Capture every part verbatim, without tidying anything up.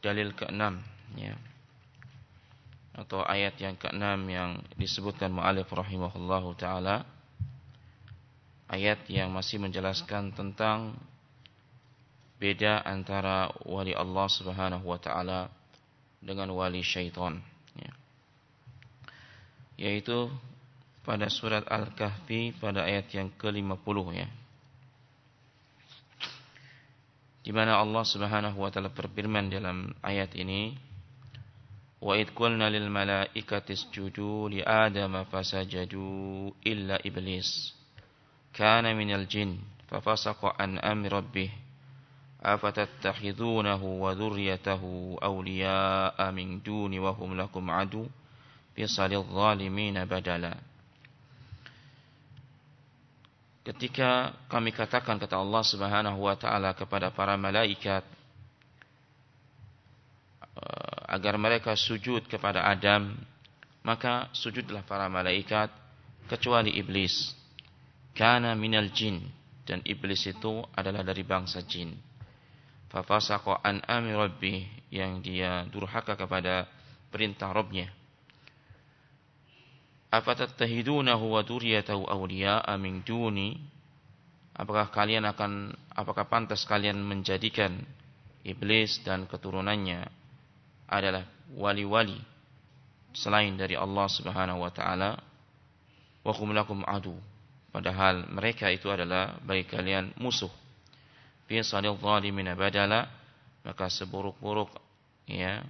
dalil keenam, ya, atau ayat yang keenam yang disebutkan mu'allif rahimahullahu ta'ala, ayat yang masih menjelaskan tentang beda antara wali Allah subhanahu wa ta'ala dengan wali syaitan, ya. Yaitu pada surat Al-Kahfi pada ayat yang ke lima puluh, ya, di mana Allah subhanahu wa ta'ala berfirman dalam ayat ini, wa idh qulna lil malaikati isjudu li adama fasajadu illa iblis kana minal jin fafasaqa an amri rabbih afatattakhidunahu wa dhurriyyatahu awliya'a min duni wa hum lakum adu bisalil zalimina badala. Ketika kami katakan, kata Allah subhanahu wa ta'ala, kepada para malaikat agar mereka sujud kepada Adam, maka sujudlah para malaikat kecuali iblis. Kana minal jin, dan iblis itu adalah dari bangsa jin. Fafasaqa an amri rabbih, yang dia durhaka kepada perintah Rabbnya. Afatattahidunahu wa dzurriyyatahu awliya'a min duni, apakah kalian akan apakah pantas kalian menjadikan iblis dan keturunannya adalah wali-wali selain dari Allah subhanahu wa ta'ala, wa hum lakum adu, padahal mereka itu adalah bagi kalian musuh. Fi salil zalimina badala, maka seburuk-buruk, ya,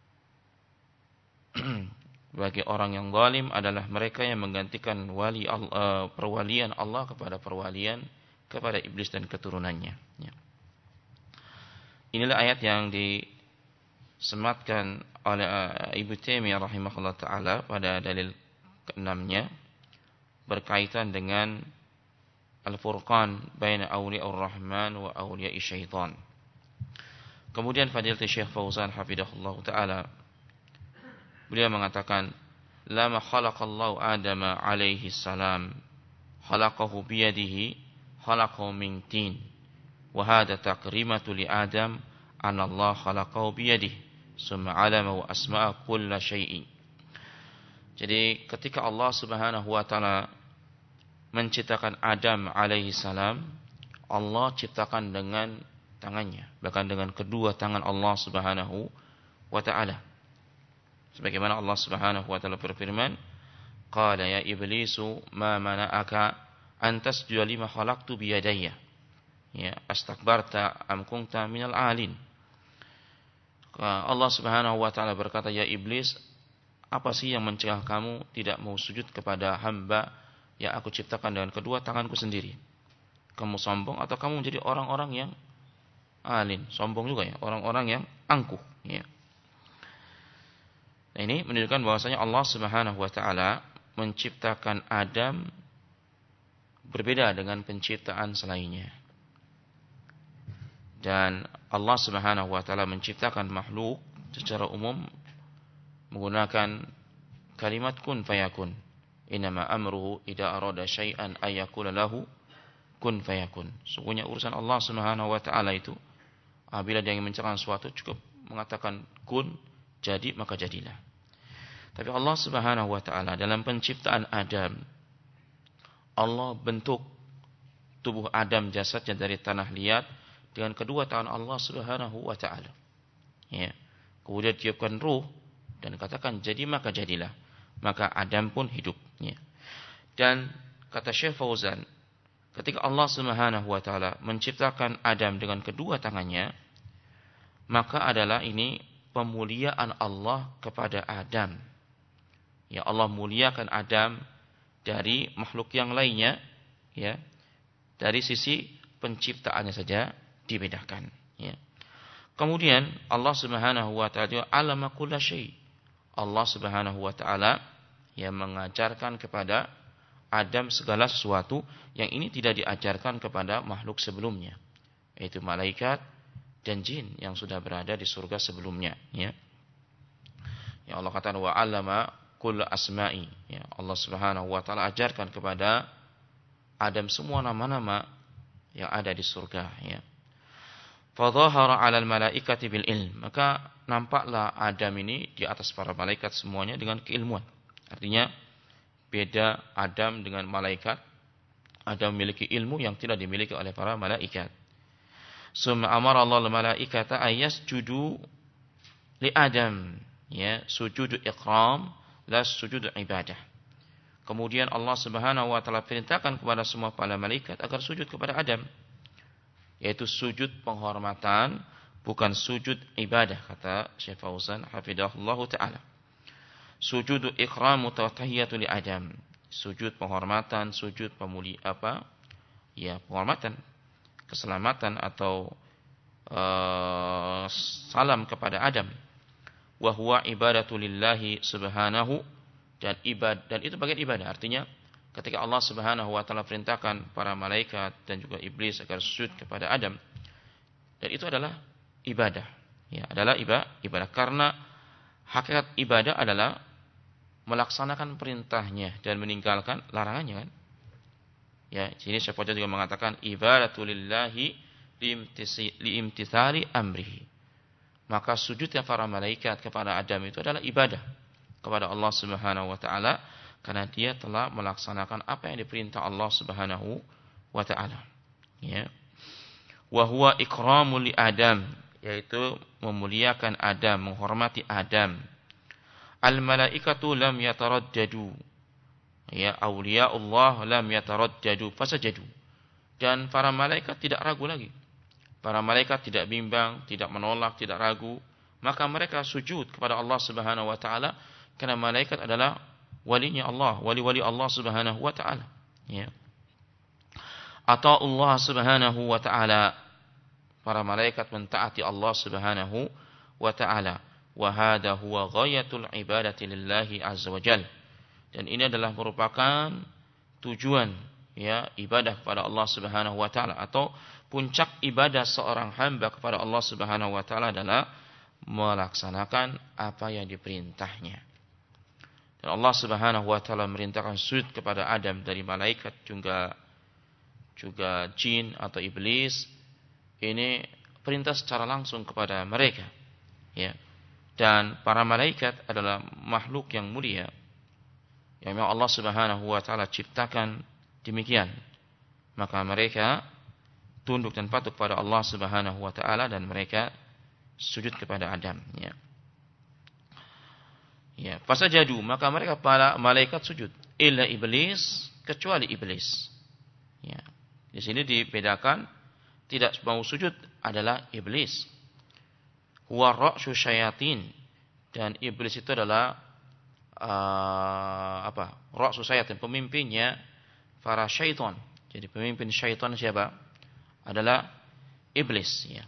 bagi orang yang zalim adalah mereka yang menggantikan wali Allah, perwalian Allah kepada perwalian kepada iblis dan keturunannya, ya. Inilah ayat yang disematkan oleh Ibnu Taimiyah rahimahullah ta'ala pada dalil keenamnya berkaitan dengan Al-Furqan baina awliyaur rahman wa awliya'i syaitan. Kemudian Fadilatul Syekh Fauzan hafidhahullah ta'ala, beliau mengatakan, lama khalaqallahu Adama alaihi salam khalaqahu biyadihi khalaqahu min tin wa hadha taqrimatu li Adam anna Allah khalaqahu biyadihi summa alama wa asma'a kulla syai'in. Jadi ketika Allah subhanahu wa ta'ala menciptakan Adam alaihi salam, Allah ciptakan dengan tangannya, bahkan dengan kedua tangan Allah subhanahu wa ta'ala. Sebagaimana Allah subhanahu wa ta'ala berfirman, qala ya iblisu ma mana'aka an tasjuda lima khalaqtu biyadayya, ya astakbarta am kunta minal alin. Allah subhanahu wa ta'ala berkata, ya iblis, apa sih yang mencegah kamu tidak mau sujud kepada hamba yang aku ciptakan dengan kedua tanganku sendiri? Kamu sombong atau kamu menjadi orang-orang yang alin? Sombong juga, ya, orang-orang yang angkuh, ya. Nah, ini menunjukkan bahwasanya Allah subhanahu wa ta'ala menciptakan Adam berbeda dengan penciptaan selainnya. Dan Allah subhanahu wa ta'ala menciptakan makhluk secara umum menggunakan kalimat kun fayakun. Innama amruhu idza arada syai'an ayyakula lahu kun fayakun. Sungguhnya urusan Allah subhanahu wa ta'ala itu, apabila dia ingin menciptakan sesuatu, cukup mengatakan kun, jadi, maka jadilah. Tapi Allah subhanahu wa ta'ala dalam penciptaan Adam, Allah bentuk tubuh Adam, jasadnya dari tanah liat, dengan kedua tangan Allah subhanahu wa ta'ala, ya. Kemudian tiupkan ruh dan katakan jadi, maka jadilah. Maka Adam pun hidup, ya. Dan kata Syekh Fauzan, ketika Allah subhanahu wa ta'ala menciptakan Adam dengan kedua tangannya, maka adalah ini pemuliaan Allah kepada Adam. Ya, Allah muliakan Adam dari makhluk yang lainnya, ya. Dari sisi penciptaannya saja dibedakan, ya. Kemudian Allah subhanahu wa ta'ala alama kulla syai'. Allah subhanahu wa ta'ala yang mengajarkan kepada Adam segala sesuatu yang ini tidak diajarkan kepada makhluk sebelumnya, yaitu malaikat dan jin yang sudah berada di surga sebelumnya, ya. Ya, Allah katakan wa alama kulla asma'i, ya. Allah subhanahu wa ta'ala ajarkan kepada Adam semua nama-nama yang ada di surga, ya. Fadhahara 'alal malaikati bil ilm. Maka nampaklah Adam ini di atas para malaikat semuanya dengan keilmuan. Artinya beda Adam dengan malaikat. Adam memiliki ilmu yang tidak dimiliki oleh para malaikat. Summa amara Allah al-malaikata ayasjudu li Adam. Ya, sujud ikram la sujud ibadah. Kemudian Allah Subhanahu wa taala perintahkan kepada semua para malaikat agar sujud kepada Adam. Yaitu sujud penghormatan, bukan sujud ibadah, kata Syekh Fauzan hafidhahullah taala. Sujud ikram wa tahiyyatu li Adam. Sujud penghormatan, sujud pemuli apa? Ya, penghormatan, keselamatan atau uh, salam kepada Adam. Wa huwa ibadatu lillahi subhanahu, dan ibad dan itu bagian ibadah. Artinya ketika Allah Subhanahu wa taala perintahkan para malaikat dan juga iblis agar sujud kepada Adam, dan itu adalah ibadah. Ya, adalah ibadah karena hakikat ibadah adalah melaksanakan perintahnya dan meninggalkan larangannya kan. Ya, sini Syekh Fauzan juga mengatakan ibadatul lillahi liimtitsali amrihi. Maka sujudnya para malaikat kepada Adam itu adalah ibadah kepada Allah Subhanahu wa taala karena dia telah melaksanakan apa yang diperintah Allah Subhanahu wa taala. Ya. Wa huwa ikramul li Adam, yaitu memuliakan Adam, menghormati Adam. Al malaikatu lam yataraddadu. Ya, auliya Allah lam yataraddadu fasajadu. Dan para malaikat tidak ragu lagi. Para malaikat tidak bimbang, tidak menolak, tidak ragu, maka mereka sujud kepada Allah Subhanahu wa taala karena malaikat adalah walinya Allah, wali-wali Allah Subhanahu wa taala. Ya. Atau Allah Subhanahu wa taala, para malaikat mentaati Allah Subhanahu wa taala. Wa hadha huwa ghayatul ibadati lillahi azza wajal. Dan ini adalah merupakan tujuan ya ibadah kepada Allah Subhanahu wa taala, atau puncak ibadah seorang hamba kepada Allah Subhanahu wa taala adalah melaksanakan apa yang diperintahnya. Dan Allah Subhanahu wa taala merintahkan sujud kepada Adam dari malaikat juga juga jin atau iblis. Ini perintah secara langsung kepada mereka. Ya. Dan para malaikat adalah makhluk yang mulia yang memang Allah Subhanahu wa taala ciptakan demikian. Maka mereka tunduk dan patuh kepada Allah Subhanahu wa taala dan mereka sujud kepada Adam, ya. Ya, fasajadu, maka mereka para malaikat sujud, illa iblis, kecuali iblis. Ya. Di sini dibedakan tidak mau sujud adalah iblis. Huwa ra'su syayatin, dan iblis itu adalah uh, apa? Ra'su syayatin, pemimpinnya para syaitan. Jadi pemimpin syaitan siapa? Adalah iblis, ya.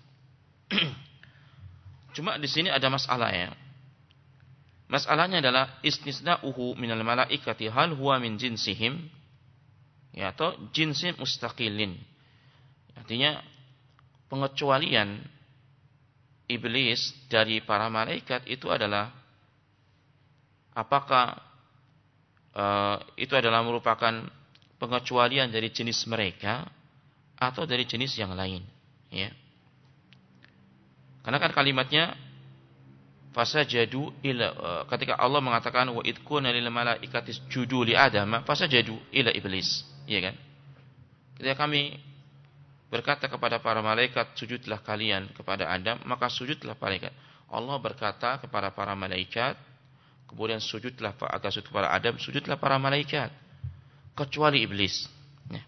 Cuma di sini ada masalah, ya. Masalahnya adalah istisna'uhu minal malaikati hal huwa min jinsihim, ya, atau jinsin mustaqilin. Artinya pengecualian iblis dari para malaikat itu adalah apakah uh, itu adalah merupakan pengecualian dari jenis mereka atau dari jenis yang lain, ya. Karena kan kalimatnya fasajadu ila, ketika Allah mengatakan wa idkuna lil malaikati isjudu li Adam, fasajadu ila iblis, iya kan? Ketika kami berkata kepada para malaikat sujudlah kalian kepada Adam, maka sujudlah malaikat. Allah berkata kepada para malaikat, kemudian sujudlah agar sujud kepada Adam, sujudlah para malaikat, kecuali iblis. Ya.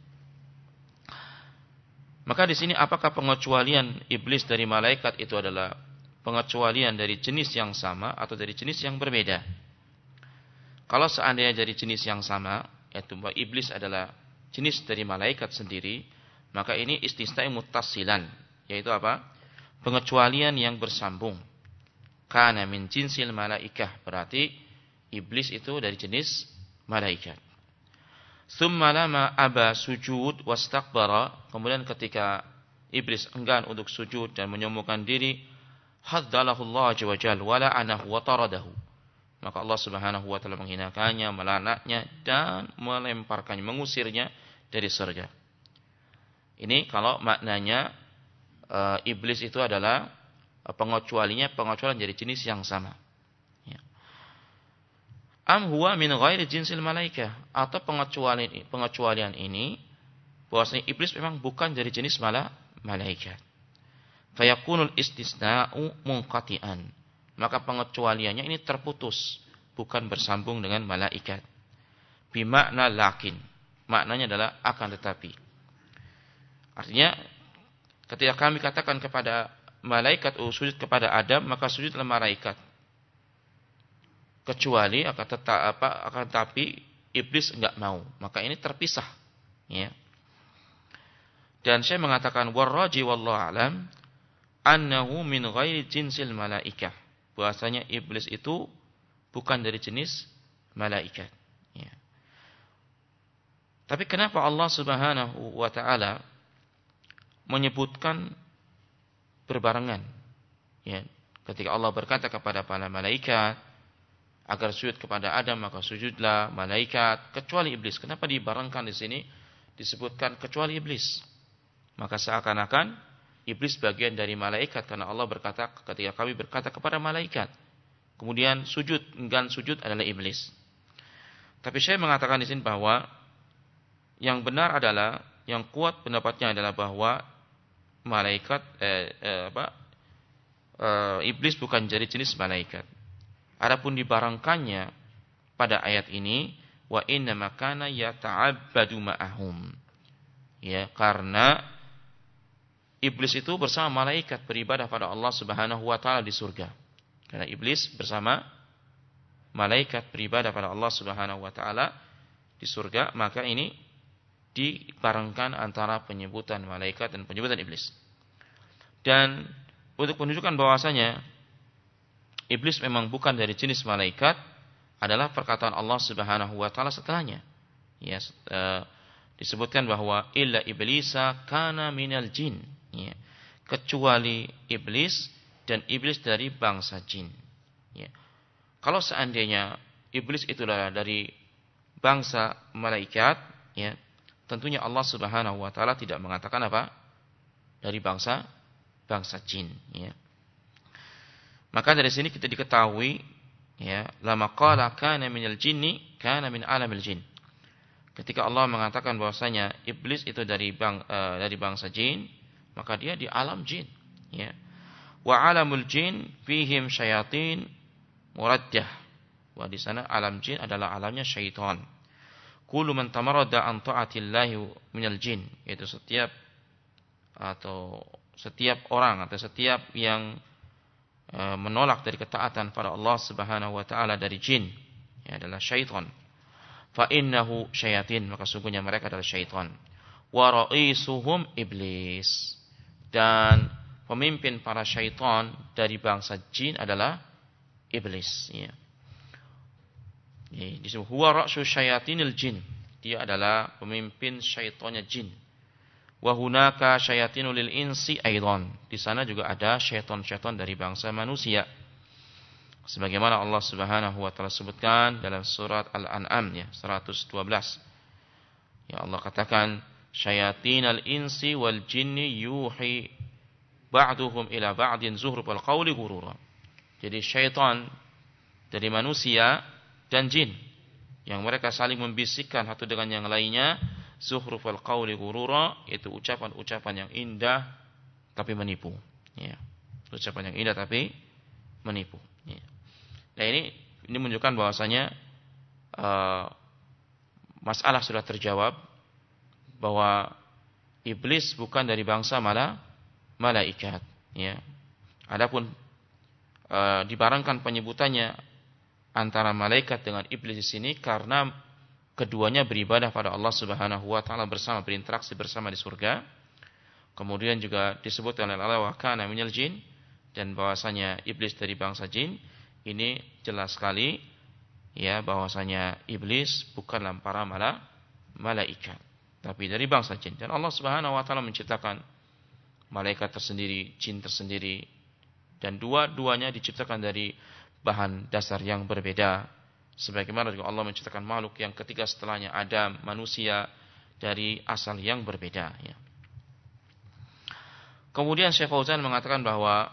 Maka di sini apakah pengecualian iblis dari malaikat itu adalah pengecualian dari jenis yang sama atau dari jenis yang berbeda? Kalau seandainya dari jenis yang sama, yaitu bahwa iblis adalah jenis dari malaikat sendiri, maka ini istisna muttasilan, yaitu apa? Pengecualian yang bersambung. Kana min jinsil malaikah, berarti iblis itu dari jenis malaikat. Tsumma lama aba sujud wastakbara, kemudian ketika iblis enggan untuk sujud dan menyombongkan diri, haddalahu Allah azza wa jalla wa la'anahu wa taradahu. Maka Allah Subhanahu wa taala menghinakannya, melaknatnya dan melemparkannya, mengusirnya dari surga. Ini kalau maknanya uh, iblis itu adalah uh, pengecualinya pengecualian dari jenis yang sama. Ya. Am huwa min ghairi jinsil malaikah, atau pengecualian pengecualian ini bahwasanya iblis memang bukan dari jenis mala malaikat. Fayakunul istisna'u munqati'an. Maka pengecualiannya ini terputus, bukan bersambung dengan malaikat. Bimakna lakin. Maknanya adalah akan tetapi. Artinya ketika kami katakan kepada malaikat oh, sujud kepada Adam, maka sujudlah malaikat. Kecuali akan tetap apa akan tetapi iblis enggak mau. Maka ini terpisah, ya. Dan saya mengatakan warraji wallahu alam annahu min ghairi jinsil malaikah. Bahwasanya iblis itu bukan dari jenis malaikat, ya. Tapi kenapa Allah Subhanahu wa taala menyebutkan berbarengan? Ya, ketika Allah berkata kepada para malaikat agar sujud kepada Adam, maka sujudlah malaikat kecuali iblis. Kenapa dibarengkan di sini? Disebutkan kecuali iblis. Maka seakan-akan iblis bagian dari malaikat karena Allah berkata ketika kami berkata kepada malaikat, kemudian sujud, enggan sujud adalah iblis. Tapi saya mengatakan di sini bahwa yang benar adalah, yang kuat pendapatnya adalah bahwa malaikat eh, eh, apa eh, iblis bukan jadi jenis malaikat. Adapun dibarengkannya pada ayat ini wa inna makana yata'abbadu ma'ahum. Ya, karena iblis itu bersama malaikat beribadah pada Allah Subhanahu wa taala di surga. Karena iblis bersama malaikat beribadah pada Allah Subhanahu wa taala di surga, maka ini dibarengkan antara penyebutan malaikat dan penyebutan iblis. Dan untuk menunjukkan bahwasanya iblis memang bukan dari jenis malaikat adalah perkataan Allah Subhanahu wa taala setelahnya. Ya, uh, disebutkan bahwa illa iblisa kana minal jin. Ya, kecuali iblis, dan iblis dari bangsa jin. Ya. Kalau seandainya iblis itulah dari bangsa malaikat, ya, tentunya Allah Subhanahu wa taala tidak mengatakan apa? Dari bangsa bangsa jin, ya. Maka dari sini kita diketahui, ya, lama qala kana minal jinni kana min alamil jin. Ketika Allah mengatakan bahwasanya iblis itu dari bang uh, dari bangsa jin, maka dia di alam jin, ya. Wa alamul jin fihim syayatin muraddah. Wa di sana alam jin adalah alamnya syaitan. Kullu man tamarrada an ta'atillahi minal jin, yaitu setiap atau setiap orang atau setiap yang e, menolak dari ketaatan pada Allah Subhanahu wa taala dari jin, ya, adalah syaitan. Fa innahu syayatin, maka sungguhnya mereka adalah syaitan. Wa ra'isuhum iblis, dan pemimpin para syaitan dari bangsa jin adalah iblis, ya. Disebut huwa ra'su syayatinil jin, dia adalah pemimpin syaitannya jin. Wa hunaka syayatinul lil insi aidan, di sana juga ada syaitan-syaitan dari bangsa manusia. Sebagaimana Allah Subhanahu wa taala sebutkan dalam surat Al-An'am, ya, seratus dua belas. Ya, Allah katakan syayatinal insi wal jinni yuhi ba'duhum ila ba'din zuhrufal qawli ghurura. Jadi syaitan dari manusia dan jin yang mereka saling membisikkan satu dengan yang lainnya, zuhrufal qawli ghurura, yaitu ucapan-ucapan yang indah tapi menipu, ya. Ucapan yang indah tapi menipu, ya. Nah, ini ini menunjukkan bahwasanya uh, masalah sudah terjawab bahwa iblis bukan dari bangsa mala malaikat, ya. Adapun uh, dibarengkan penyebutannya antara malaikat dengan iblis di sini karena keduanya beribadah pada Allah Subhanahu wa taala bersama, berinteraksi bersama di surga. Kemudian juga disebutkan oleh Allah wa kana minal jin, dan bahwasanya iblis dari bangsa jin. Ini jelas sekali, ya, bahwasanya iblis bukanlah para mala malaikat, tapi dari bangsa jin. Dan Allah Subhanahu wa taala menciptakan malaikat tersendiri, jin tersendiri, dan dua-duanya diciptakan dari bahan dasar yang berbeda. Sebagaimana juga Allah menciptakan makhluk yang ketiga setelahnya Adam, manusia, dari asal yang berbeda, ya. Kemudian Syekh Fauzan mengatakan bahwa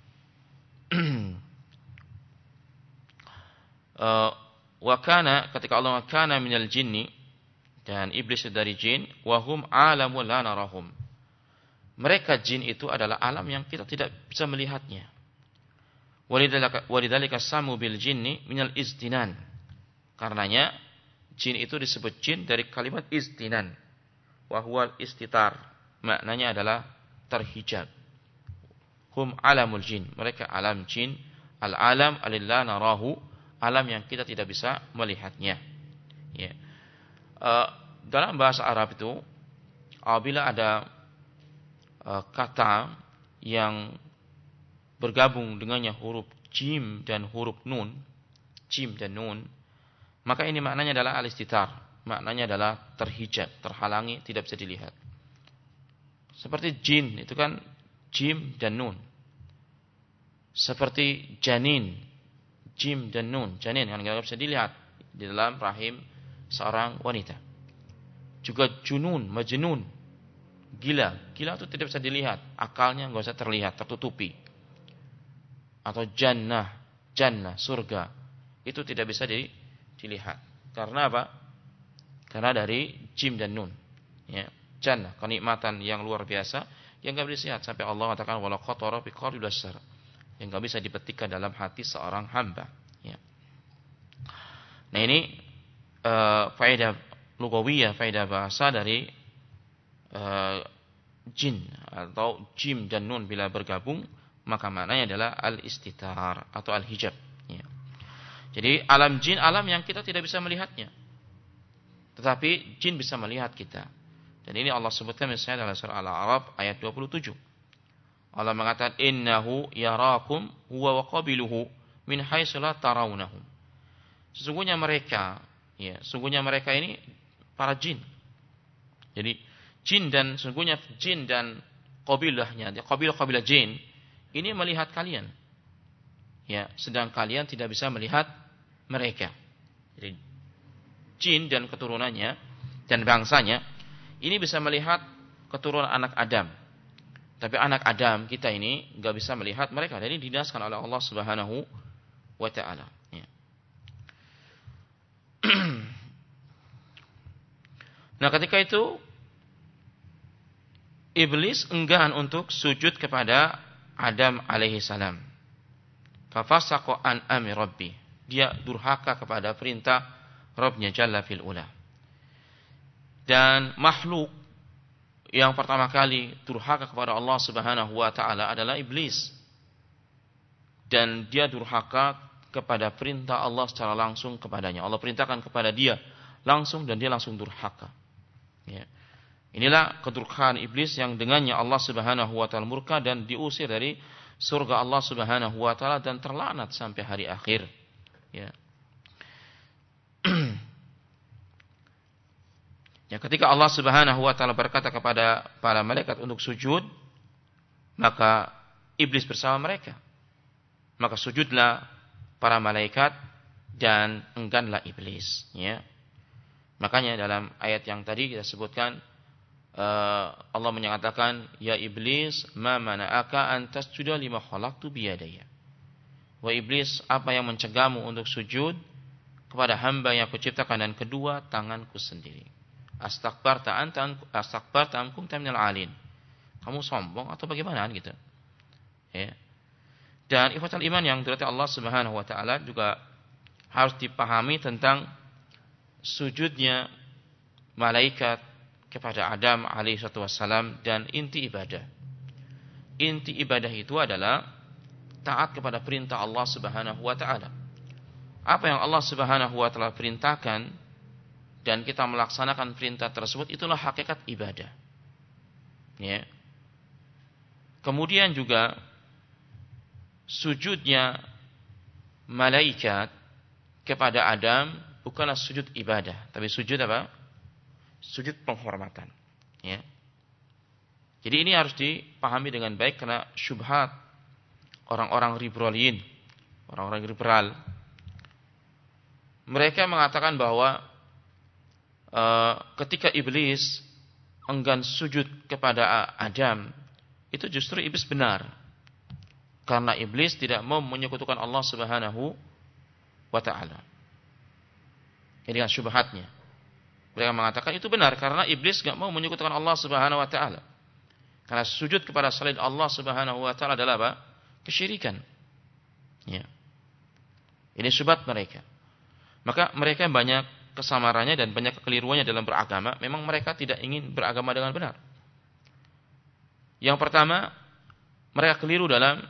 uh, wa kana, ketika Allah kana minal jinni, dan iblis dari jin, wahum alamu la narahum. Mereka jin itu adalah alam yang kita tidak bisa melihatnya. Walidzalika samu bil jinni minal istinan. Karenanya jin itu disebut jin dari kalimat istinan. Wa huwal istitar. Maknanya adalah terhijab. Hum alamul jin. Mereka alam jin. Al-alam alillah narahu. Alam yang kita tidak bisa melihatnya. Ya. Uh, dalam bahasa Arab itu, apabila ada uh, kata yang bergabung dengannya huruf jim dan huruf nun, jim dan nun, maka ini maknanya adalah al-istitar. Maknanya adalah terhijab, terhalangi, tidak bisa dilihat. Seperti jin, itu kan jim dan nun. Seperti janin, jim dan nun. Janin kan tidak bisa dilihat di dalam rahim seorang wanita. Juga junun, majnun, gila. Gila itu tidak bisa dilihat, akalnya nggak bisa terlihat, tertutupi. Atau jannah, jannah, surga, itu tidak bisa dilihat. Karena apa? Karena dari jim dan nun. Ya, jannah, kenikmatan yang luar biasa yang nggak bisa dilihat, sampai Allah katakan wala khatara fi qalbi bashar, yang nggak bisa dipetikkan dalam hati seorang hamba. Ya. Nah ini uh, faedah lugawiyah, faedah bahasa dari uh, jin atau jim dan nun bila bergabung, maka maknanya adalah al-istitar atau al-hijab. Ya. Jadi alam jin, alam yang kita tidak bisa melihatnya, tetapi jin bisa melihat kita. Dan ini Allah sebutkan misalnya dalam surah Al-A'raf ayat dua puluh tujuh. Allah mengatakan innahu yarakum huwa wa qabiluhu min haitsu la tarawnahum. Sesungguhnya mereka, ya, sesungguhnya mereka ini para jin. Jadi jin dan sesungguhnya jin dan qabilahnya, qabilah-qabilah jin ini melihat kalian. Ya, sedang kalian tidak bisa melihat mereka. Jadi jin dan keturunannya dan bangsanya ini bisa melihat keturunan anak Adam. Tapi anak Adam kita ini enggak bisa melihat mereka. Dan ini dinaskan oleh Allah Subhanahu wa taala. Ya. Nah, ketika itu iblis enggan untuk sujud kepada Adam alaihi salam. Fafasaqa an amri rabbi. Dia durhaka kepada perintah Rabbnya Jalla fil ula. Dan makhluk yang pertama kali durhaka kepada Allah Subhanahu wa taala adalah iblis. Dan dia durhaka kepada perintah Allah secara langsung kepadanya. Allah perintahkan kepada dia langsung dan dia langsung durhaka. Ya. Inilah kedurhakaan iblis yang dengannya Allah Subhanahu wa taala murka dan diusir dari surga Allah Subhanahu wa taala dan terlaknat sampai hari akhir. Ya. Ya, ketika Allah Subhanahu wa taala berkata kepada para malaikat untuk sujud, maka iblis bersama mereka. Maka sujudlah para malaikat dan engganlah iblis, ya. Makanya dalam ayat yang tadi kita sebutkan, uh, Allah menyatakan, ya iblis, ma mana'aka an tasjuda lima khalaqtu biyadaya. Wa iblis, apa yang mencegahmu untuk sujud kepada hamba yang kuciptakan dan kedua tanganku sendiri? Astakbarta anta astakbarta am kunta minal alin. Kamu sombong atau bagaimana gitu. Ya. Dan ikhwatul iman yang dirahmati Allah Subhanahu wa taala juga harus dipahami tentang sujudnya malaikat kepada Adam alaihi wassalam dan inti ibadah. Inti ibadah itu adalah taat kepada perintah Allah Subhanahu wa taala. Apa yang Allah Subhanahu wa taala perintahkan dan kita melaksanakan perintah tersebut, itulah hakikat ibadah. Ya. Kemudian juga sujudnya malaikat kepada Adam bukanlah sujud ibadah, tapi sujud apa? Sujud penghormatan. Ya. Jadi ini harus dipahami dengan baik karena syubhat orang-orang liberalin, orang-orang liberal. Mereka mengatakan bahwa Uh, ketika iblis enggan sujud kepada Adam itu justru iblis benar. Karena iblis tidak mau menyekutukan Allah Subhanahu wa ta'ala. Ini kan syubhatnya. Mereka mengatakan itu benar karena iblis enggak mau menyekutukan Allah Subhanahu wa ta'ala. Karena sujud kepada selain Allah Subhanahu wa ta'ala adalah apa? Kesyirikan. Ya. Ini syubhat mereka. Maka mereka banyak kesamarannya dan banyak kekeliruannya dalam beragama. Memang mereka tidak ingin beragama dengan benar. Yang pertama, mereka keliru dalam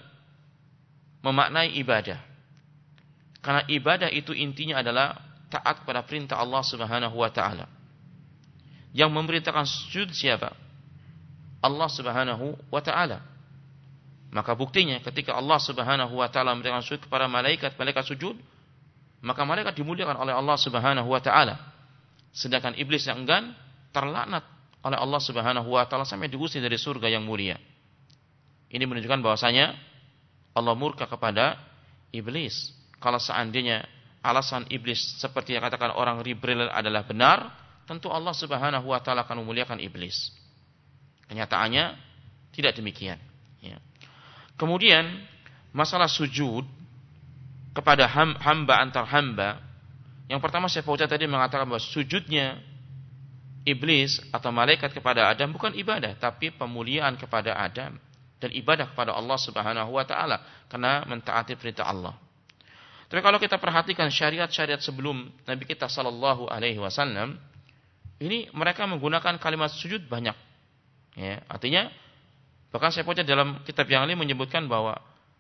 memaknai ibadah. Karena ibadah itu intinya adalah taat kepada perintah Allah Subhanahu wa ta'ala. Yang memerintahkan sujud siapa? Allah Subhanahu wa ta'ala. Maka buktinya ketika Allah Subhanahu wa ta'ala memerintahkan sujud kepada malaikat, malaikat sujud, maka malaikat dimuliakan oleh Allah Subhanahu wa ta'ala. Sedangkan iblis yang enggan terlaknat oleh Allah Subhanahu wa ta'ala sampai diusir dari surga yang mulia. Ini menunjukkan bahwasanya Allah murka kepada iblis. Kalau seandainya alasan iblis seperti yang katakan orang Jibril adalah benar, tentu Allah Subhanahu wa ta'ala akan memuliakan iblis. Kenyataannya tidak demikian. Ya. Kemudian masalah sujud kepada hamba antar hamba. Yang pertama saya Fauzan tadi mengatakan bahwa sujudnya iblis atau malaikat kepada Adam bukan ibadah, tapi pemuliaan kepada Adam dan ibadah kepada Allah Subhanahu wa ta'ala karena mentaati perintah Allah. Tapi kalau kita perhatikan syariat-syariat sebelum Nabi kita sallallahu alaihi wasallam, ini mereka menggunakan kalimat sujud banyak. Ya, artinya bahkan saya baca dalam kitab yang lain menyebutkan bahwa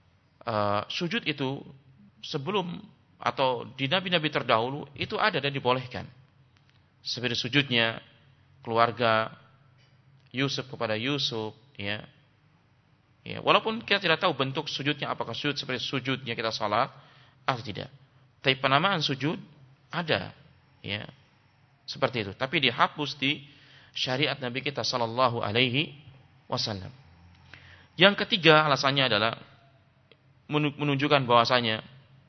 uh, sujud itu sebelum atau di nabi-nabi terdahulu itu ada dan dibolehkan. Seperti sujudnya keluarga Yusuf kepada Yusuf, ya. Ya, walaupun kita tidak tahu bentuk sujudnya, apakah sujud seperti sujudnya kita salat atau tidak. Tapi penamaan sujud ada, ya. Seperti itu. Tapi dihapus di syariat Nabi kita sallallahu alaihi wasallam. Yang ketiga alasannya adalah menunjukkan bahwasanya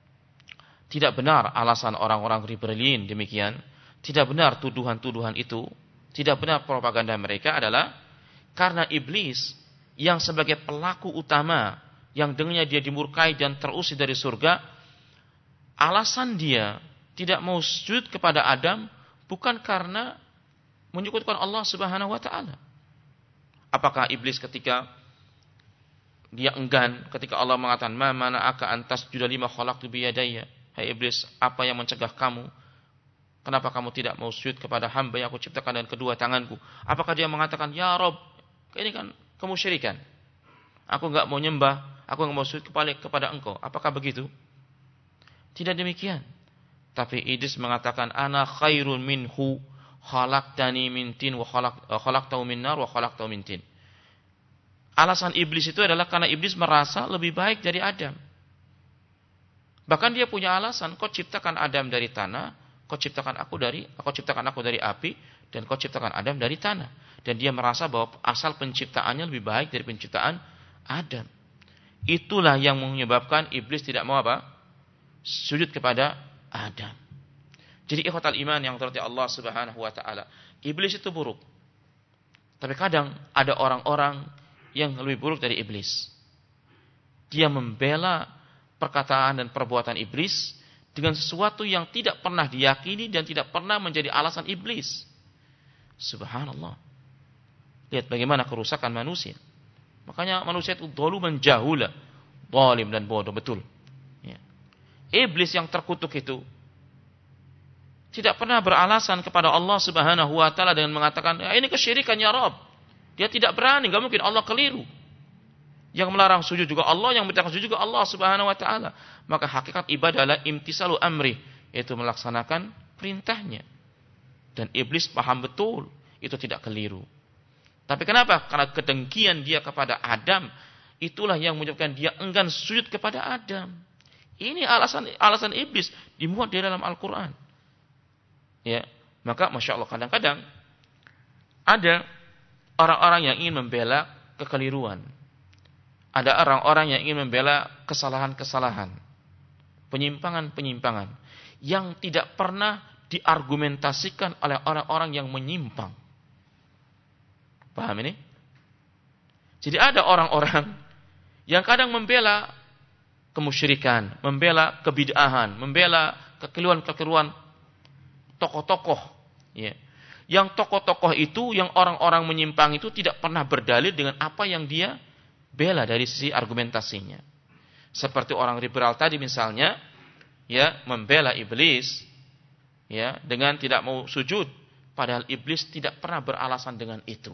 tidak benar alasan orang-orang liberalin demikian, tidak benar tuduhan-tuduhan itu, tidak benar propaganda mereka adalah karena iblis yang sebagai pelaku utama yang dengannya dia dimurkai dan terusir dari surga, alasan dia tidak mau sujud kepada Adam bukan karena menyekutukan Allah Subhanahu wa ta'ala. Apakah iblis ketika dia enggan ketika Allah mengatakan ma mana'aka antas juda lima khalaqtu biyadayya, hai iblis, apa yang mencegah kamu, kenapa kamu tidak mau sujud kepada hamba yang aku ciptakan dengan kedua tanganku? Apakah dia mengatakan ya Rob, ini kan kemusyrikan, aku enggak mau nyembah, aku enggak mau sujud kepada kepada engkau? Apakah begitu? Tidak demikian. Tapi iblis mengatakan ana khairun minhu khalaqtani min tin wa khalaq khalaqtahu min nar wa khalaqtahu min tin. Alasan iblis itu adalah karena iblis merasa lebih baik dari Adam. Bahkan dia punya alasan, kau ciptakan Adam dari tanah, kau ciptakan aku dari kau ciptakan aku dari api, dan kau ciptakan Adam dari tanah. Dan dia merasa bahwa asal penciptaannya lebih baik dari penciptaan Adam. Itulah yang menyebabkan iblis tidak mau apa? Sujud kepada Adam. Jadi ikhwatal iman yang terhormat Allah Subhanahu wa ta'ala, iblis itu buruk. Tapi kadang ada orang-orang yang lebih buruk dari iblis. Dia membela perkataan dan perbuatan iblis dengan sesuatu yang tidak pernah diyakini dan tidak pernah menjadi alasan iblis. Subhanallah. Lihat bagaimana kerusakan manusia. Makanya manusia itu zaluman jahula, zalim dan bodoh, betul. Ya. Iblis yang terkutuk itu tidak pernah beralasan kepada Allah Subhanahu wa ta'ala dengan mengatakan, ya, ini kesyirikan ya Rabb. Dia tidak berani, enggak mungkin, Allah keliru. Yang melarang sujud juga Allah, yang memerintahkan sujud juga Allah Subhanahu wa ta'ala. Maka hakikat ibadah adalah imtisalu amri, yaitu melaksanakan perintahnya. Dan iblis paham betul, itu tidak keliru. Tapi kenapa? Karena kedengkian dia kepada Adam, itulah yang menyebabkan dia enggan sujud kepada Adam. Ini alasan alasan iblis dimuat di dalam Al-Quran. Ya, maka masya Allah kadang-kadang ada orang-orang yang ingin membela kekeliruan. Ada orang-orang yang ingin membela kesalahan-kesalahan, penyimpangan-penyimpangan yang tidak pernah diargumentasikan oleh orang-orang yang menyimpang. Paham ini? Jadi ada orang-orang yang kadang membela kemusyrikan, membela kebid'ahan, membela kekeliruan-kekeliruan tokoh-tokoh. Ya. Yang tokoh-tokoh itu, yang orang-orang menyimpang itu tidak pernah berdalil dengan apa yang dia bela dari sisi argumentasinya. Seperti orang liberal tadi misalnya, ya, membela iblis, ya, dengan tidak mau sujud, padahal iblis tidak pernah beralasan dengan itu.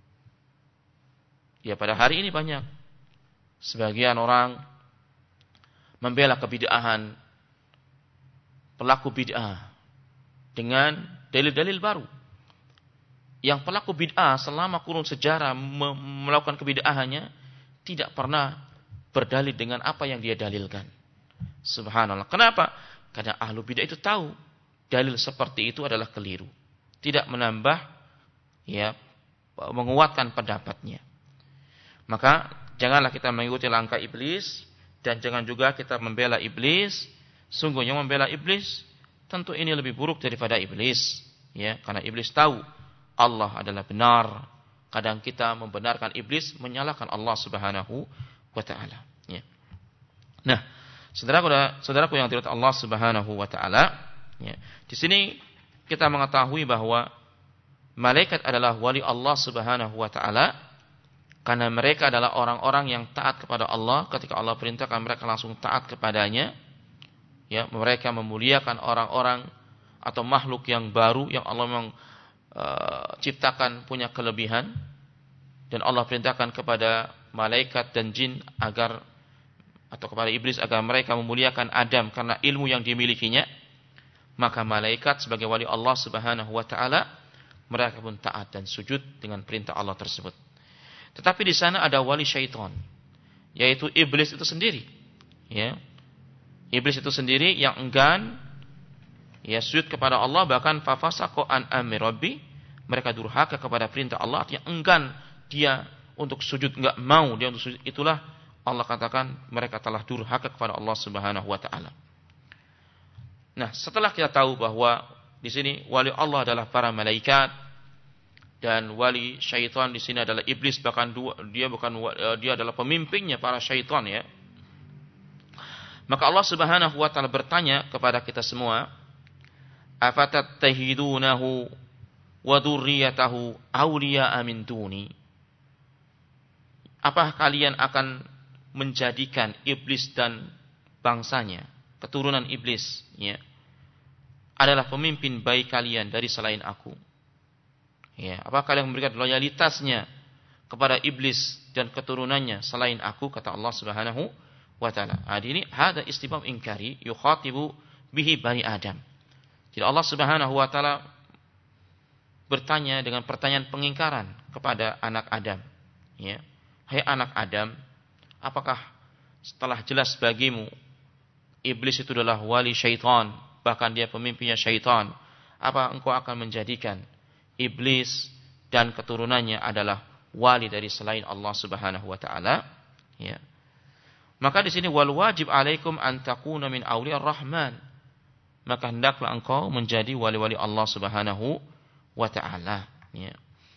Ya, pada hari ini banyak sebagian orang membela kebid'ahan, pelaku bid'ah dengan dalil-dalil baru. Yang pelaku bid'ah selama kurun sejarah melakukan kebid'ahannya tidak pernah berdalil dengan apa yang dia dalilkan. Subhanallah. Kenapa? Karena ahlu bid'ah itu tahu dalil seperti itu adalah keliru. Tidak menambah, ya, menguatkan pendapatnya. Maka janganlah kita mengikuti langkah iblis dan jangan juga kita membela iblis. Sungguhnya membela iblis tentu ini lebih buruk daripada iblis, ya, karena iblis tahu Allah adalah benar. Kadang kita membenarkan iblis, menyalahkan Allah Subhanahu wa taala, ya. Nah, saudaraku, saudaraku yang dirahmati Allah Subhanahu wa taala, ya. Di sini kita mengetahui bahwa malaikat adalah wali Allah Subhanahu wa taala. Karena mereka adalah orang-orang yang taat kepada Allah. Ketika Allah perintahkan mereka langsung taat kepadanya. Ya, mereka memuliakan orang-orang atau makhluk yang baru yang Allah memang uh, ciptakan punya kelebihan. Dan Allah perintahkan kepada malaikat dan jin agar atau kepada iblis agar mereka memuliakan Adam karena ilmu yang dimilikinya. Maka malaikat sebagai wali Allah Subhanahu wa taala, mereka pun taat dan sujud dengan perintah Allah tersebut. Tetapi di sana ada wali syaitan, yaitu iblis itu sendiri. Ya. Iblis itu sendiri yang enggan, ya, sujud kepada Allah, bahkan fafasaqu an amri rabbi, mereka durhaka kepada perintah Allah, artinya enggan dia untuk sujud, enggak mau dia untuk sujud. Itulah Allah katakan mereka telah durhaka kepada Allah Subhanahu wa taala. Nah, setelah kita tahu bahwa di sini wali Allah adalah para malaikat dan wali syaitan di sini adalah iblis, bahkan dia bukan dia adalah pemimpinnya para syaitan, ya. Maka Allah Subhanahu wa taala bertanya kepada kita semua, afatattahidunahu wa dzurriyyatahu awliya'a min duni? Apakah kalian akan menjadikan iblis dan bangsanya, keturunan iblis, ya, adalah pemimpin bagi kalian dari selain aku? Ya, apakah kalian memberikan loyalitasnya kepada iblis dan keturunannya selain aku, kata Allah Subhanahu wa taala. Nah, ini hada istifham inkari yukhatibu bihi bani Adam. Jadi Allah Subhanahu wa taala bertanya dengan pertanyaan pengingkaran kepada anak Adam, ya. Hai anak Adam, apakah setelah jelas bagimu iblis itu adalah wali syaitan, bahkan dia pemimpinnya syaitan, apa engkau akan menjadikan iblis dan keturunannya adalah wali dari selain Allah Subhanahu wa taala, ya. Maka di sini wal wajib alaikum an takuna min awliyar rahman, maka hendaklah engkau menjadi wali-wali Allah Subhanahu wa taala, ya.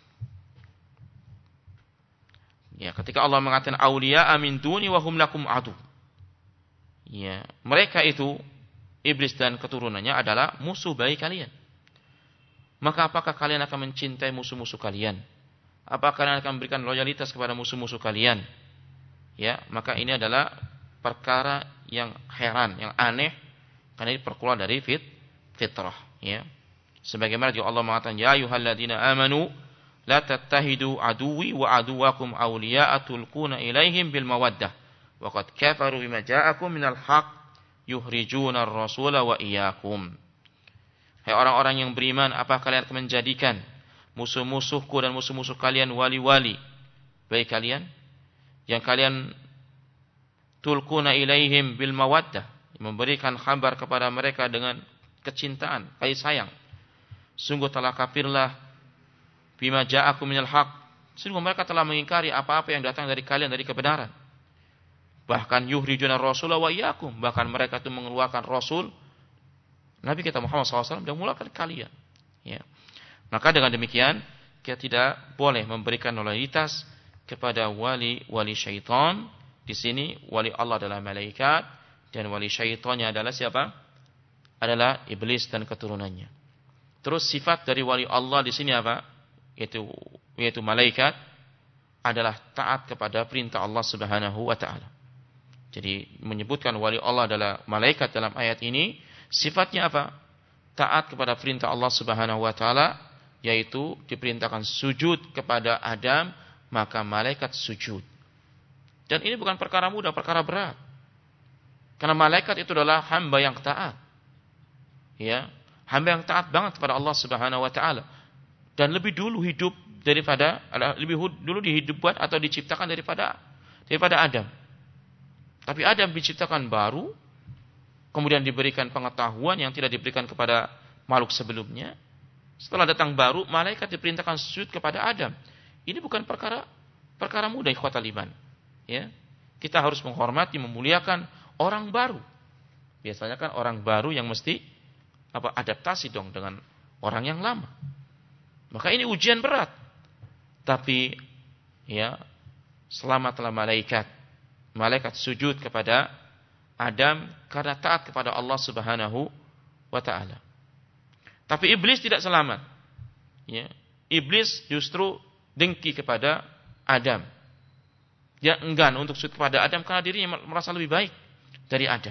Ya, ketika Allah mengatakan auliya min duni wa hum lakum adu, ya, mereka itu iblis dan keturunannya adalah musuh bagi kalian. Maka apakah kalian akan mencintai musuh-musuh kalian? Apakah kalian akan memberikan loyalitas kepada musuh-musuh kalian? Ya, maka ini adalah perkara yang heran, yang aneh, karena ini perkeluar dari fit, fitrah, ya. Sebagaimana juga Allah mengatakan, ya ayyuhalladzina amanu la tattahidu aduwi wa aduwakum awliya'a tulquna ilaihim bil mawaddah wa qad kafaru bima ja'akum minal haqq yukhrijuna ar-rasula wa iyyakum. Hai orang-orang yang beriman, apa kalian akan menjadikan musuh-musuhku dan musuh-musuh kalian wali-wali bagi kalian, yang kalian tulquna ilaihim bil mawaddah, memberikan kabar kepada mereka dengan kecintaan, kasih sayang. Sungguh telah kafirlah bima ja'akum minal haq, sungguh mereka telah mengingkari apa-apa yang datang dari kalian dari kebenaran. Bahkan yukhrijuna ar-rasula wa iyyakum, bahkan mereka itu mengeluarkan rasul Nabi kita Muhammad shallallahu alaihi wasallam dan mulakan kalian, ya. Maka dengan demikian kita tidak boleh memberikan loyalitas kepada wali-wali syaitan. Di sini wali Allah adalah malaikat dan wali syaitannya adalah siapa? Adalah iblis dan keturunannya. Terus sifat dari wali Allah di sini apa? Yaitu yaitu malaikat adalah taat kepada perintah Allah Subhanahu wa taala. Jadi menyebutkan wali Allah adalah malaikat dalam ayat ini, sifatnya apa? Taat kepada perintah Allah Subhanahu wa taala, yaitu diperintahkan sujud kepada Adam, maka malaikat sujud. Dan ini bukan perkara mudah, perkara berat. Karena malaikat itu adalah hamba yang taat. Ya, hamba yang taat banget kepada Allah Subhanahu wa taala. Dan lebih dulu hidup daripada lebih dulu dihidup atau diciptakan daripada daripada Adam. Tapi Adam diciptakan baru, kemudian diberikan pengetahuan yang tidak diberikan kepada makhluk sebelumnya. Setelah datang baru, malaikat diperintahkan sujud kepada Adam. Ini bukan perkara perkara mudah, ikhwatal iman. Ya, kita harus menghormati, memuliakan orang baru. Biasanya kan orang baru yang mesti apa adaptasi dong dengan orang yang lama. Maka ini ujian berat. Tapi ya, selamatlah malaikat. Malaikat sujud kepada Adam karena taat kepada Allah Subhanahu wa taala. Tapi iblis tidak selamat. Ya, iblis justru dengki kepada Adam. Dia enggan untuk sujud kepada Adam karena dirinya merasa lebih baik dari Adam.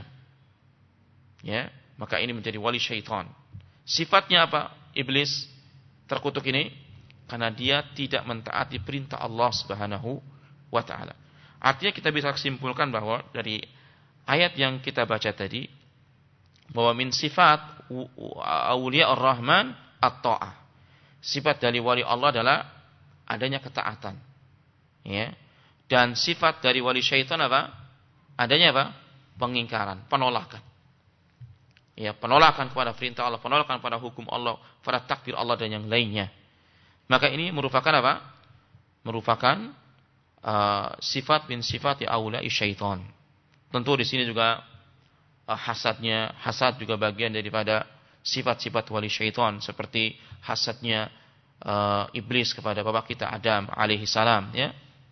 Ya, maka ini menjadi wali syaitan. Sifatnya apa? Iblis terkutuk ini karena dia tidak mentaati perintah Allah Subhanahu wa taala. Artinya kita bisa simpulkan bahwa dari ayat yang kita baca tadi bahwa min sifat auliya ar-Rahman at-ta'ah. Sifat dari wali Allah adalah adanya ketaatan. Ya. Dan sifat dari wali syaitan apa? Adanya apa? Pengingkaran, penolakan. Ya, penolakan kepada perintah Allah, penolakan pada hukum Allah, pada takdir Allah dan yang lainnya. Maka ini merupakan apa? Merupakan uh, sifat min sifati aulai syaitan. Tentu di sini juga uh, hasadnya, hasad juga bagian daripada sifat-sifat wali syaitan, seperti hasadnya uh, iblis kepada bapak kita Adam alaihi salam, ya.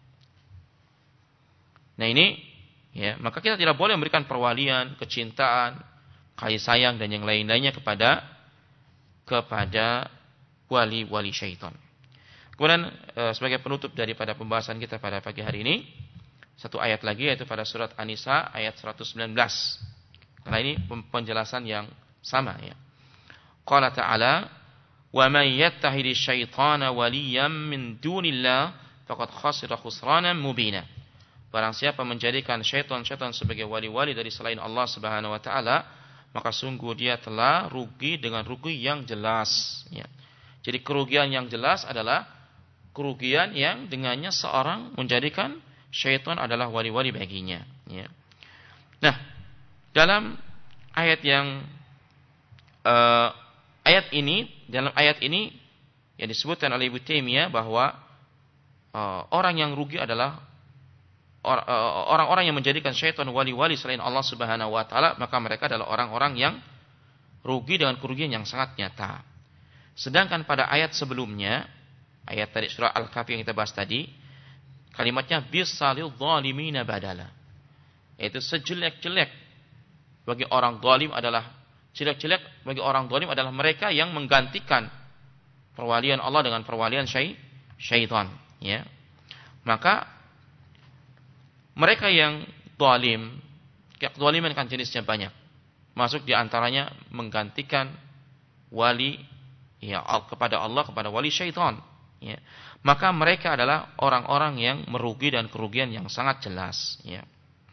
Nah ini, ya, maka kita tidak boleh memberikan perwalian, kecintaan, kasih sayang dan yang lain-lainnya kepada kepada wali-wali syaitan. Kemudian e, sebagai penutup daripada pembahasan kita pada pagi hari ini, satu ayat lagi yaitu pada surat An-Nisa ayat seratus sembilan belas. Karena ini penjelasan yang sama, ya. Qala ta'ala, "Wa may yattahidi syaitana waliyan min dunillah faqad khasira khusranan mubina." Barang siapa menjadikan syaitan-syaitan sebagai wali-wali dari selain Allah Subhanahu wa taala, maka sungguh dia telah rugi dengan rugi yang jelas, ya. Jadi kerugian yang jelas adalah kerugian yang dengannya seorang menjadikan syaitan adalah wali-wali baginya, ya. Nah, dalam ayat yang uh, ayat ini, dalam ayat ini yang disebutkan oleh Ibnu Taimiyah bahwa uh, orang yang rugi adalah orang-orang yang menjadikan syaitan wali-wali selain Allah Subhanahu wa taala, maka mereka adalah orang-orang yang rugi dengan kerugian yang sangat nyata. Sedangkan pada ayat sebelumnya, ayat tadi surah Al-Kahfi yang kita bahas tadi, kalimatnya bisalil zalimina badala. Yaitu sejelek-jelek bagi orang zalim adalah jelek-jelek bagi orang zalim adalah mereka yang menggantikan perwalian Allah dengan perwalian syai, syaitan, ya. Maka mereka yang zalim, kezaliman kan jenisnya banyak. Masuk di antaranya menggantikan wali, ya, kepada Allah, kepada wali syaitan, ya. Maka mereka adalah orang-orang yang merugi dan kerugian yang sangat jelas, ya.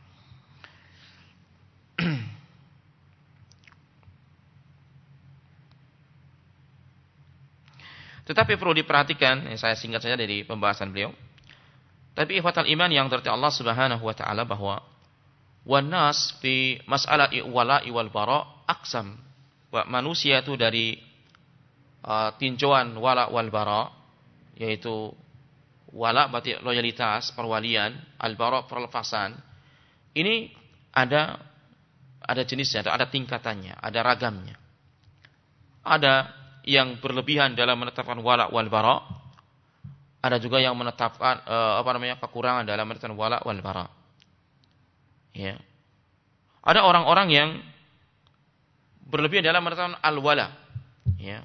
Tetapi perlu diperhatikan, ya, saya singkat saja dari pembahasan beliau. Tapi ikhwatal iman yang dirahmati Allah Subhanahu wa taala, bahwa wanas fi mas'alah wala'i wal bara aqsam. Wa manusia itu dari uh, tinjauan wala wal bara, yaitu wala berarti loyalitas, perwalian, al bara perlepasan. Ini ada ada jenisnya, ada, ada tingkatannya, ada ragamnya. Ada yang berlebihan dalam menetapkan wala wal bara, Ada juga yang menetapkan uh, apa namanya kekurangan dalam artian wala wal bara. Ya. Ada orang-orang yang berlebihan dalam artian al-wala. Ya.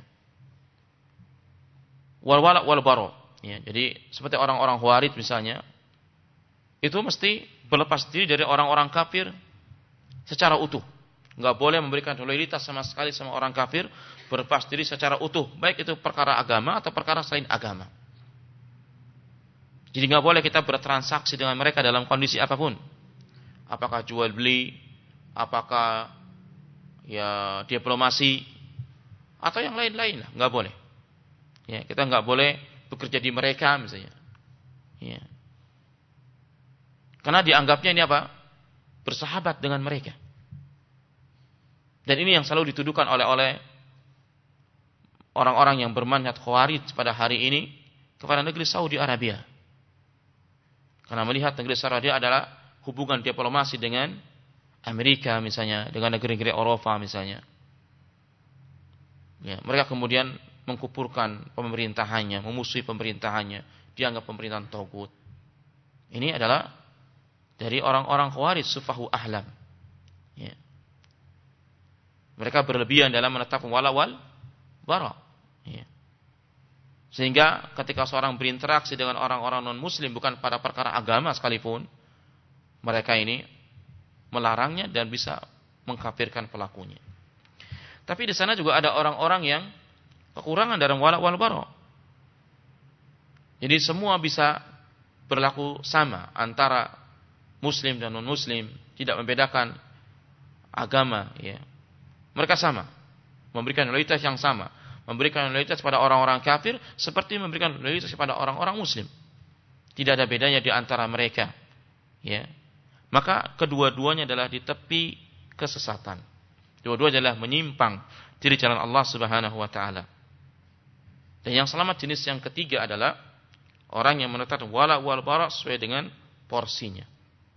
Wal wala wal bara. Ya, jadi seperti orang-orang Khawarij misalnya, itu mesti berlepas diri dari orang-orang kafir secara utuh. Enggak boleh memberikan loyalitas sama sekali sama orang kafir, berlepas diri secara utuh, baik itu perkara agama atau perkara selain agama. Jadi nggak boleh kita bertransaksi dengan mereka dalam kondisi apapun. Apakah jual beli, apakah ya diplomasi, atau yang lain-lain lah, nggak boleh. Ya, kita nggak boleh bekerja di mereka misalnya. Ya. Karena dianggapnya ini apa? Bersahabat dengan mereka. Dan ini yang selalu dituduhkan oleh oleh orang-orang yang bermanhaj Khawarij pada hari ini kepada negeri Saudi Arabia. Karena melihat negeri Saudi adalah hubungan diplomasi dengan Amerika misalnya, dengan negeri-negeri Eropa misalnya. Ya, mereka kemudian mengkupurkan pemerintahannya, memusuhi pemerintahannya, dianggap pemerintahan tagut. Ini adalah dari orang-orang Khawarij sufahu ahlam. Ya. Mereka berlebihan dalam menetapkan wala wal bara. Ya. Sehingga ketika seorang berinteraksi dengan orang-orang non-muslim bukan pada perkara agama sekalipun, mereka ini melarangnya dan bisa mengkafirkan pelakunya. Tapi di sana juga ada orang-orang yang kekurangan dalam wala wal bara. Jadi semua bisa berlaku sama antara muslim dan non-muslim, tidak membedakan agama, ya. Mereka sama, memberikan loyalitas yang sama. Memberikan loyalitas kepada orang-orang kafir seperti memberikan loyalitas kepada orang-orang muslim. Tidak ada bedanya di antara mereka. Ya. Maka kedua-duanya adalah di tepi kesesatan. Dua-duanya adalah menyimpang dari jalan Allah Subhanahu wa taala. Dan yang selamat jenis yang ketiga adalah orang yang menetapkan wala wal bara sesuai dengan porsinya.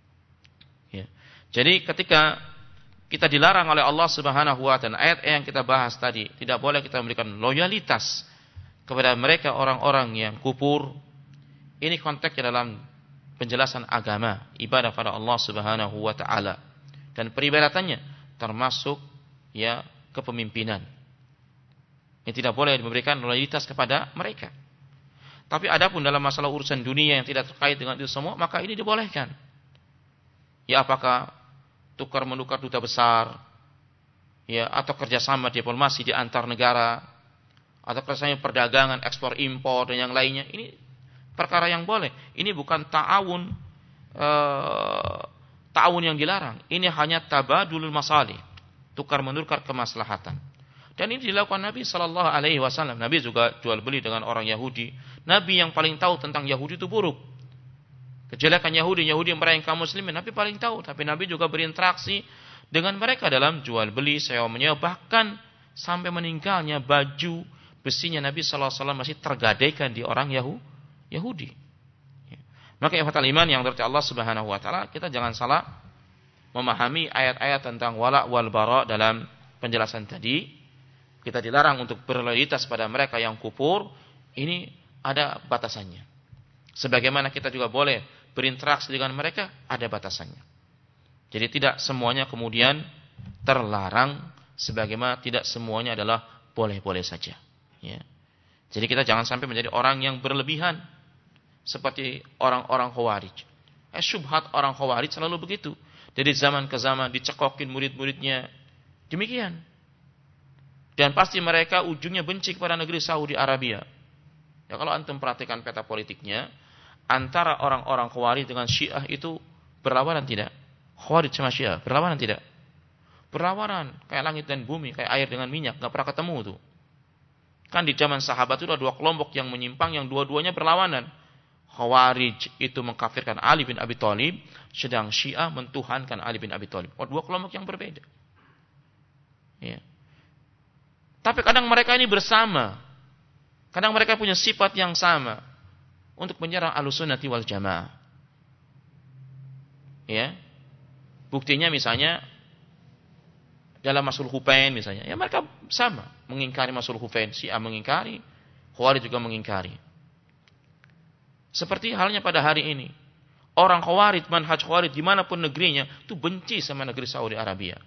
Ya. Jadi ketika kita dilarang oleh Allah Subhanahu wa taala, ayat yang kita bahas tadi, tidak boleh kita memberikan loyalitas kepada mereka orang-orang yang kufur. Ini konteksnya dalam penjelasan agama, ibadah pada Allah Subhanahu wa taala. Dan peribadatannya termasuk ya kepemimpinan. Yang tidak boleh memberikan loyalitas kepada mereka. Tapi adapun dalam masalah urusan dunia yang tidak terkait dengan itu semua, maka ini dibolehkan. Ya apakah tukar menukar duta besar, ya atau kerjasama diplomasi di antar negara, atau kerjasama perdagangan, ekspor impor dan yang lainnya, ini perkara yang boleh. Ini bukan ta'awun eh, ta'awun yang dilarang. Ini hanya tabadulul masalih, tukar menukar kemaslahatan. Dan ini dilakukan Nabi Sallallahu Alaihi Wasallam. Nabi juga jual beli dengan orang Yahudi. Nabi yang paling tahu tentang Yahudi itu buruk. Kejelekan Yahudi, Yahudi yang merayang kaum muslimin, Nabi paling tahu. Tapi Nabi juga berinteraksi dengan mereka dalam jual beli, sewa menyewa, bahkan sampai meninggalnya baju besinya Nabi Sallallahu Alaihi Wasallam masih tergadaikan di orang Yahu, Yahudi. Ya. Maka ikhwatal iman yang dari Allah Subhanahu Wa Taala, kita jangan salah memahami ayat-ayat tentang wala wal bara dalam penjelasan tadi. Kita dilarang untuk berloyalitas pada mereka yang kufur. Ini ada batasannya. Sebagaimana kita juga boleh berinteraksi dengan mereka, ada batasannya. Jadi tidak semuanya kemudian terlarang, sebagaimana tidak semuanya adalah boleh-boleh saja. Ya. Jadi kita jangan sampai menjadi orang yang berlebihan seperti orang-orang Khawarij. Eh, syubhat orang Khawarij selalu begitu. Dari zaman ke zaman dicekokin murid-muridnya. Demikian. Dan pasti mereka ujungnya benci kepada negeri Saudi Arabia. Ya kalau antum perhatikan peta politiknya, antara orang-orang Khawarij dengan Syiah itu berlawanan tidak? Khawarij sama Syiah berlawanan tidak? Berlawanan, kayak langit dan bumi, kayak air dengan minyak, enggak pernah ketemu tuh. Kan di zaman sahabat itu ada dua kelompok yang menyimpang, yang dua-duanya berlawanan. Khawarij itu mengkafirkan Ali bin Abi Thalib, sedang Syiah mentuhankan Ali bin Abi Thalib. Oh, dua kelompok yang berbeda. Ya. Tapi kadang mereka ini bersama. Kadang mereka punya sifat yang sama untuk menyerang Ahlussunnati wal Jamaah. Ya. Buktinya misalnya dalam Masul Hufain misalnya, ya mereka sama mengingkari Masul Hufain, Syiah mengingkari, Khawarij juga mengingkari. Seperti halnya pada hari ini. Orang Khawarij, manhaj Khawarij dimanapun negerinya, itu benci sama negeri Saudi Arabia.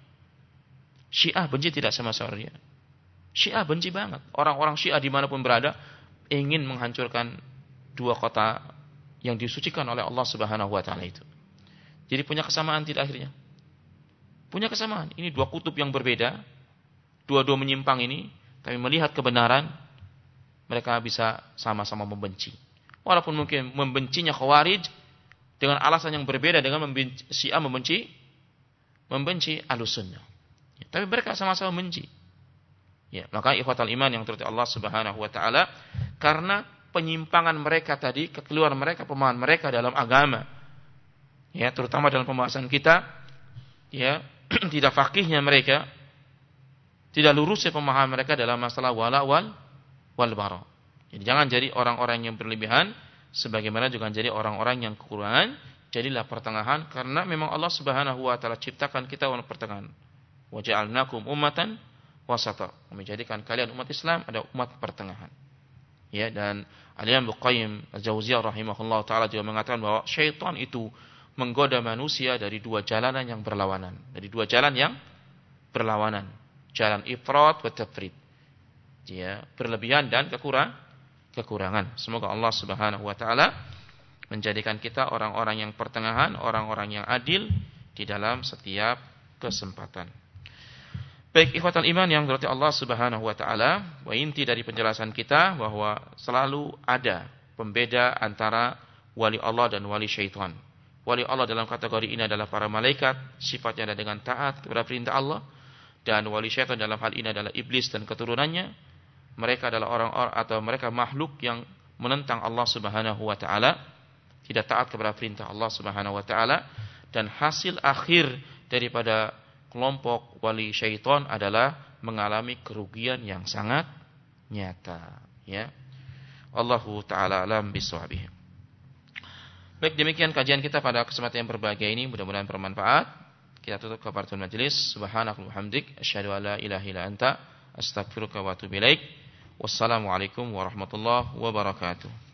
Syiah benci tidak sama Saudi Arabia. Syiah benci banget. Orang-orang Syiah dimanapun berada, ingin menghancurkan dua kota yang disucikan oleh Allah Subhanahu wa Ta'ala itu. Jadi punya kesamaan tidak akhirnya? Punya kesamaan. Ini dua kutub yang berbeda, dua-dua menyimpang ini, tapi melihat kebenaran, mereka bisa sama-sama membenci. Walaupun mungkin membencinya Khawarij dengan alasan yang berbeda dengan membenci, Syiah membenci membenci Ahlussunnah. Ya, tapi mereka sama-sama membenci. Ya, maka ikhwatal iman yang terhormat Allah Subhanahu wa Ta'ala, karena penyimpangan mereka tadi, kekeliruan mereka, pemahaman mereka dalam agama, ya, terutama dalam pembahasan kita, ya, tidak fakihnya mereka, tidak lurusnya pemahaman mereka dalam masalah wala wal wal bara. Jadi jangan jadi orang-orang yang berlebihan, sebagaimana juga jadi orang-orang yang kekurangan. Jadilah pertengahan, karena memang Allah Subhanahu wa Ta'ala ciptakan kita untuk pertengahan. Wa ja'alnakum ummatan wasata, menjadikan kalian umat Islam ada umat pertengahan. Ya, dan Al-Imam Al-Qayyim Al-Jauziyah rahimahullah taala juga mengatakan bahwa syaitan itu menggoda manusia dari dua jalanan yang berlawanan, dari dua jalan yang berlawanan, jalan ifrat wa tafrid. Ya, berlebihan dan kekurang kekurangan. Semoga Allah Subhanahu wa Ta'ala menjadikan kita orang-orang yang pertengahan, orang-orang yang adil di dalam setiap kesempatan. Baik, ikhwatal iman yang dirahmati Allah Subhanahu wa Ta'ala, wa inti dari penjelasan kita bahwa selalu ada pembeda antara wali Allah dan wali syaitan. Wali Allah dalam kategori ini adalah para malaikat, sifatnya adalah dengan taat kepada perintah Allah, dan wali syaitan dalam hal ini adalah iblis dan keturunannya. Mereka adalah orang-orang atau mereka makhluk yang menentang Allah Subhanahu wa Ta'ala, tidak taat kepada perintah Allah Subhanahu wa Ta'ala, dan hasil akhir daripada kelompok wali syaitan adalah mengalami kerugian yang sangat nyata, ya. Allahu ta'ala alam bisawabih. Baik, demikian kajian kita pada kesempatan yang berbahagia ini, mudah-mudahan bermanfaat. Kita tutup kafaratul majelis. Subhanakallahumma hamdik, asyhadu an la ilaha illa anta, astaghfiruka wa atubu ilaik. Wassalamualaikum warahmatullahi wabarakatuh.